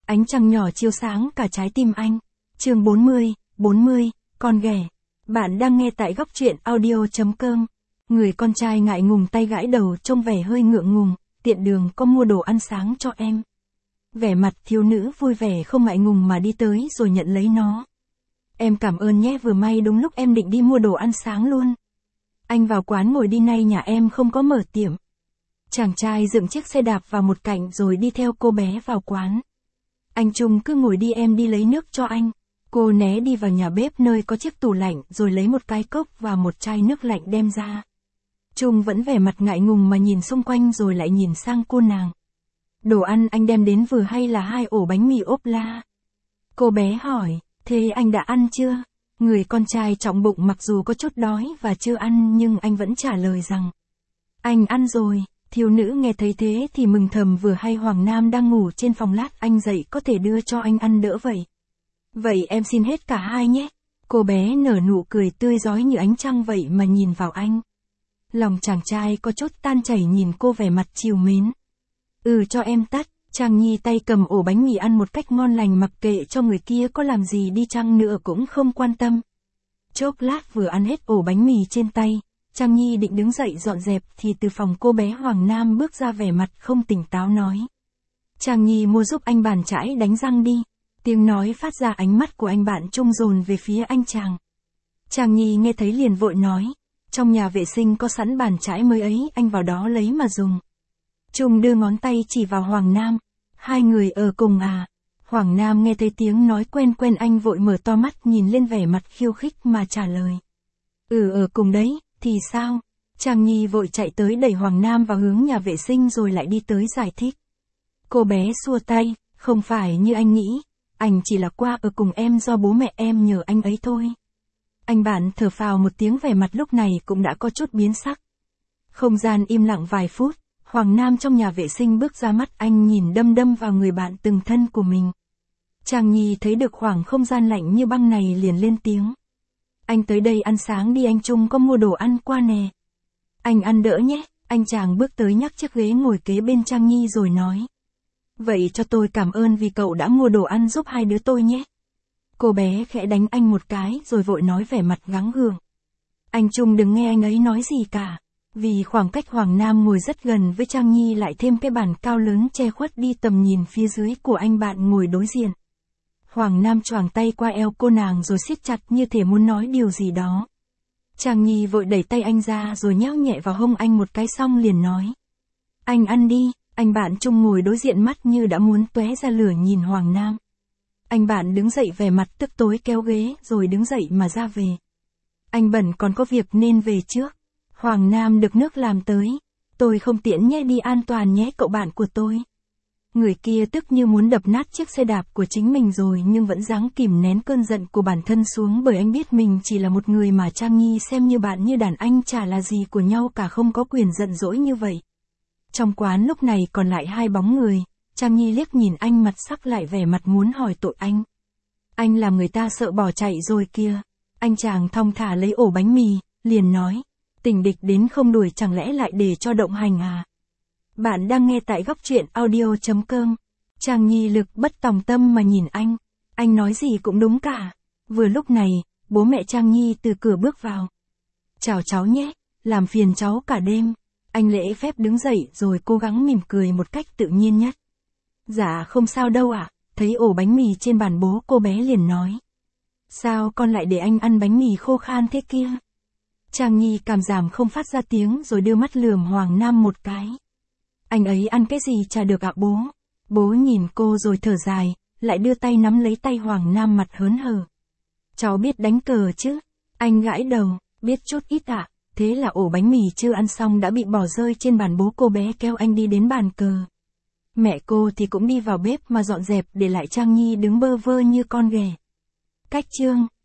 Ánh trăng nhỏ chiếu sáng cả trái tim anh. Chương 40, con ghẻ. Bạn đang nghe tại góc truyện audio.com. Người con trai ngại ngùng tay gãi đầu trông vẻ hơi ngượng ngùng, tiện đường có mua đồ ăn sáng cho em. Vẻ mặt thiếu nữ vui vẻ không ngại ngùng mà đi tới rồi nhận lấy nó. Em cảm ơn nhé, vừa may đúng lúc em định đi mua đồ ăn sáng luôn. Anh vào quán ngồi đi, nay nhà em không có mở tiệm. Chàng trai dựng chiếc xe đạp vào một cạnh rồi đi theo cô bé vào quán. Anh Trung cứ ngồi đi, em đi lấy nước cho anh. Cô né đi vào nhà bếp nơi có chiếc tủ lạnh rồi lấy một cái cốc và một chai nước lạnh đem ra. Trung vẫn vẻ mặt ngại ngùng mà nhìn xung quanh rồi lại nhìn sang cô nàng. Đồ ăn anh đem đến vừa hay là 2 ổ bánh mì ốp la. Cô bé hỏi, thế anh đã ăn chưa? Người con trai trọng bụng mặc dù có chút đói và chưa ăn nhưng anh vẫn trả lời rằng, anh ăn rồi. Thiếu nữ nghe thấy thế thì mừng thầm, vừa hay Hoàng Nam đang ngủ trên phòng, lát anh dậy có thể đưa cho anh ăn đỡ vậy. Vậy em xin hết cả 2 nhé. Cô bé nở nụ cười tươi rói như ánh trăng vậy mà nhìn vào anh. Lòng chàng trai có chút tan chảy nhìn cô vẻ mặt trìu mến. Cho em tắt. Chàng Nhi tay cầm ổ bánh mì ăn một cách ngon lành, mặc kệ cho người kia có làm gì đi chăng nữa cũng không quan tâm. Chốc lát vừa ăn hết ổ bánh mì trên tay, Trang Nhi định đứng dậy dọn dẹp thì từ phòng cô bé Hoàng Nam bước ra vẻ mặt không tỉnh táo nói. Trang Nhi mua giúp anh bàn chải đánh răng đi. Tiếng nói phát ra, ánh mắt của anh bạn Trung dồn về phía anh chàng. Trang Nhi nghe thấy liền vội nói. Trong nhà vệ sinh có sẵn bàn chải mới ấy, anh vào đó lấy mà dùng. Trung đưa ngón tay chỉ vào Hoàng Nam. Hai người ở cùng à? Hoàng Nam nghe thấy tiếng nói quen quen, anh vội mở to mắt nhìn lên vẻ mặt khiêu khích mà trả lời. Ở cùng đấy. Thì sao? Trang Nhi vội chạy tới đẩy Hoàng Nam vào hướng nhà vệ sinh rồi lại đi tới giải thích. Cô bé xua tay, không phải như anh nghĩ, anh chỉ là qua ở cùng em do bố mẹ em nhờ anh ấy thôi. Anh bạn thở phào một tiếng, vẻ mặt lúc này cũng đã có chút biến sắc. Không gian im lặng vài phút, Hoàng Nam trong nhà vệ sinh bước ra, mắt anh nhìn đăm đăm vào người bạn từng thân của mình. Trang Nhi thấy được khoảng không gian lạnh như băng này liền lên tiếng. Anh tới đây ăn sáng đi, anh Trung có mua đồ ăn qua nè. Anh ăn đỡ nhé. Anh chàng bước tới nhắc chiếc ghế ngồi kế bên Trang Nhi rồi nói. Vậy cho tôi cảm ơn vì cậu đã mua đồ ăn giúp 2 đứa tôi nhé. Cô bé khẽ đánh anh một cái rồi vội nói vẻ mặt gắng gượng. Anh Trung đừng nghe anh ấy nói gì cả. Vì khoảng cách Hoàng Nam ngồi rất gần với Trang Nhi lại thêm cái bàn cao lớn che khuất đi tầm nhìn phía dưới của anh bạn ngồi đối diện. Hoàng Nam choàng tay qua eo cô nàng rồi siết chặt như thể muốn nói điều gì đó. Trang Nhi vội đẩy tay anh ra rồi nhéo nhẹ vào hông anh một cái xong liền nói. Anh ăn đi. Anh bạn Trung ngồi đối diện mắt như đã muốn tóe ra lửa nhìn Hoàng Nam. Anh bạn đứng dậy vẻ mặt tức tối kéo ghế rồi đứng dậy mà ra về. Anh bận còn có việc nên về trước. Hoàng Nam được nước làm tới. Tôi không tiễn nhé, đi an toàn nhé cậu bạn của tôi. Người kia tức như muốn đập nát chiếc xe đạp của chính mình rồi nhưng vẫn gắng kìm nén cơn giận của bản thân xuống, bởi anh biết mình chỉ là một người mà Trang Nhi xem như bạn như đàn anh, chả là gì của nhau cả, không có quyền giận dỗi như vậy. Trong quán lúc này còn lại 2 bóng người. Trang Nhi liếc nhìn anh, mặt sắc lại vẻ mặt muốn hỏi tội anh. Anh làm người ta sợ bỏ chạy rồi kìa. Anh chàng thong thả lấy ổ bánh mì, liền nói. Tình địch đến không đuổi chẳng lẽ lại để cho động hành à? Bạn đang nghe tại góc truyện audio.com. Trang Nhi lực bất tòng tâm mà nhìn anh. Anh nói gì cũng đúng cả. Vừa lúc này, bố mẹ Trang Nhi từ cửa bước vào. Chào cháu nhé, làm phiền cháu cả đêm. Anh lễ phép đứng dậy rồi cố gắng mỉm cười một cách tự nhiên nhất. Dạ không sao đâu ạ. Thấy ổ bánh mì trên bàn bố, cô bé liền nói. Sao con lại để anh ăn bánh mì khô khan thế kia? Trang Nhi cảm giảm không phát ra tiếng rồi đưa mắt lườm Hoàng Nam một cái. Anh ấy ăn cái gì chả được ạ bố. Bố nhìn cô rồi thở dài, lại đưa tay nắm lấy tay Hoàng Nam mặt hớn hở. Cháu biết đánh cờ chứ? Anh gãi đầu, biết chút ít ạ. Thế là ổ bánh mì chưa ăn xong đã bị bỏ rơi trên bàn bố, cô bé kéo anh đi đến bàn cờ. Mẹ cô thì cũng đi vào bếp mà dọn dẹp, để lại Trang Nhi đứng bơ vơ như con ghẻ. Cách chương